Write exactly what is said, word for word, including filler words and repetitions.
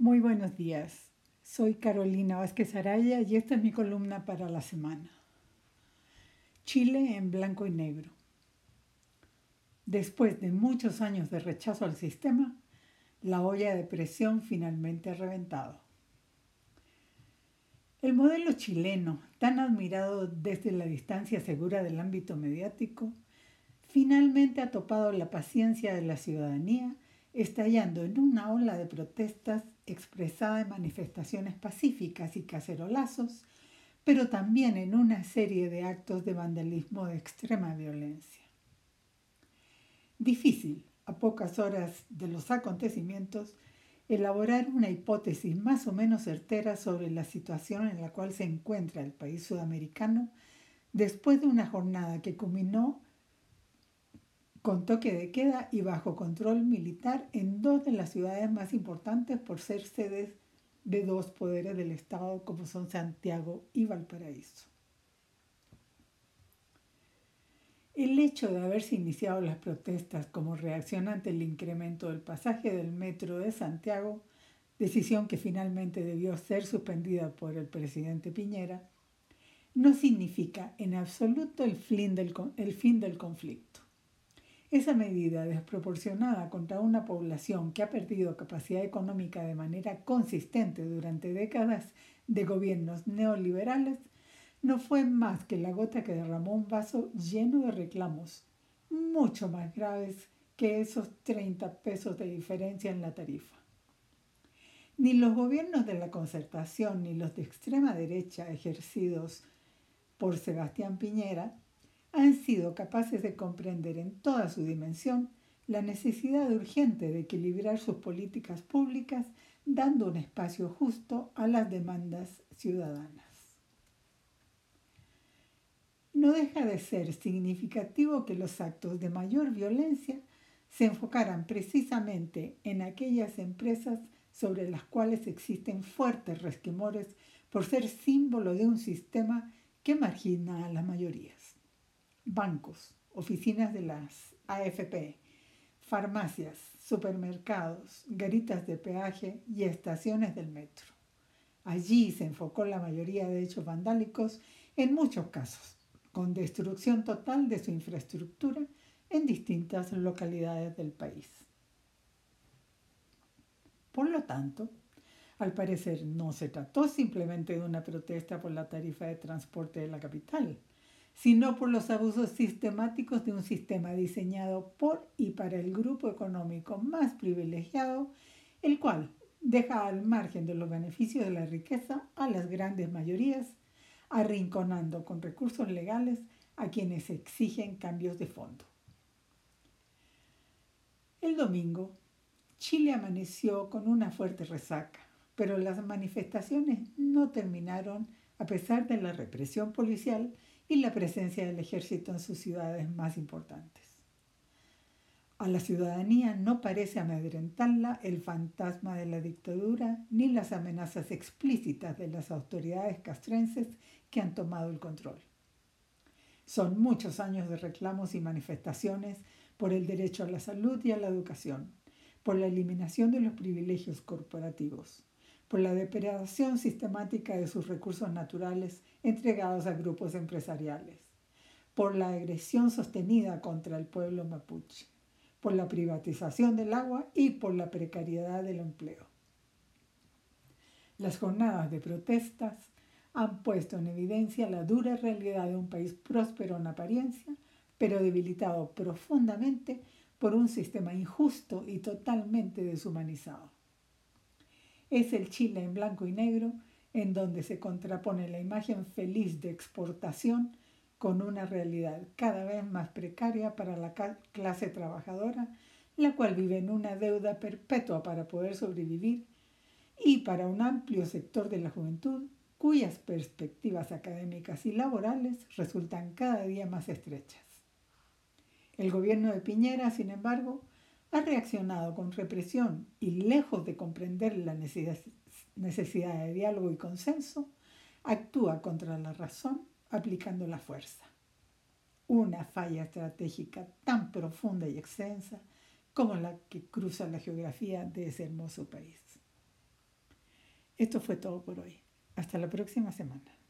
Muy buenos días. Soy Carolina Vázquez Araya y esta es mi columna para la semana. Chile en blanco y negro. Después de muchos años de rechazo al sistema, la olla de presión finalmente ha reventado. El modelo chileno, tan admirado desde la distancia segura del ámbito mediático, finalmente ha topado la paciencia de la ciudadanía, estallando en una ola de protestas expresada en manifestaciones pacíficas y cacerolazos, pero también en una serie de actos de vandalismo de extrema violencia. Difícil, a pocas horas de los acontecimientos, elaborar una hipótesis más o menos certera sobre la situación en la cual se encuentra el país sudamericano después de una jornada que culminó con toque de queda y bajo control militar en dos de las ciudades más importantes por ser sedes de dos poderes del Estado como son Santiago y Valparaíso. El hecho de haberse iniciado las protestas como reacción ante el incremento del pasaje del metro de Santiago, decisión que finalmente debió ser suspendida por el presidente Piñera, no significa en absoluto el fin del, el fin del conflicto. Esa medida desproporcionada contra una población que ha perdido capacidad económica de manera consistente durante décadas de gobiernos neoliberales no fue más que la gota que derramó un vaso lleno de reclamos, mucho más graves que esos treinta pesos de diferencia en la tarifa. Ni los gobiernos de la concertación ni los de extrema derecha ejercidos por Sebastián Piñera han sido capaces de comprender en toda su dimensión la necesidad urgente de equilibrar sus políticas públicas dando un espacio justo a las demandas ciudadanas. No deja de ser significativo que los actos de mayor violencia se enfocaran precisamente en aquellas empresas sobre las cuales existen fuertes resquemores por ser símbolo de un sistema que margina a las mayorías. Bancos, oficinas de las A F P, farmacias, supermercados, garitas de peaje y estaciones del metro. Allí se enfocó la mayoría de hechos vandálicos, en muchos casos, con destrucción total de su infraestructura en distintas localidades del país. Por lo tanto, al parecer no se trató simplemente de una protesta por la tarifa de transporte de la capital, sino por los abusos sistemáticos de un sistema diseñado por y para el grupo económico más privilegiado, el cual deja al margen de los beneficios de la riqueza a las grandes mayorías, arrinconando con recursos legales a quienes exigen cambios de fondo. El domingo, Chile amaneció con una fuerte resaca, pero las manifestaciones no terminaron a pesar de la represión policial y la presencia del ejército en sus ciudades más importantes. A la ciudadanía no parece amedrentarla el fantasma de la dictadura ni las amenazas explícitas de las autoridades castrenses que han tomado el control. Son muchos años de reclamos y manifestaciones por el derecho a la salud y a la educación, por la eliminación de los privilegios corporativos, por la depredación sistemática de sus recursos naturales entregados a grupos empresariales, por la agresión sostenida contra el pueblo mapuche, por la privatización del agua y por la precariedad del empleo. Las jornadas de protestas han puesto en evidencia la dura realidad de un país próspero en apariencia, pero debilitado profundamente por un sistema injusto y totalmente deshumanizado. Es el Chile en blanco y negro en donde se contrapone la imagen feliz de exportación con una realidad cada vez más precaria para la clase trabajadora, la cual vive en una deuda perpetua para poder sobrevivir, y para un amplio sector de la juventud cuyas perspectivas académicas y laborales resultan cada día más estrechas. El gobierno de Piñera, sin embargo, ha reaccionado con represión y, lejos de comprender la necesidad de diálogo y consenso, actúa contra la razón aplicando la fuerza. Una falla estratégica tan profunda y extensa como la que cruza la geografía de ese hermoso país. Esto fue todo por hoy. Hasta la próxima semana.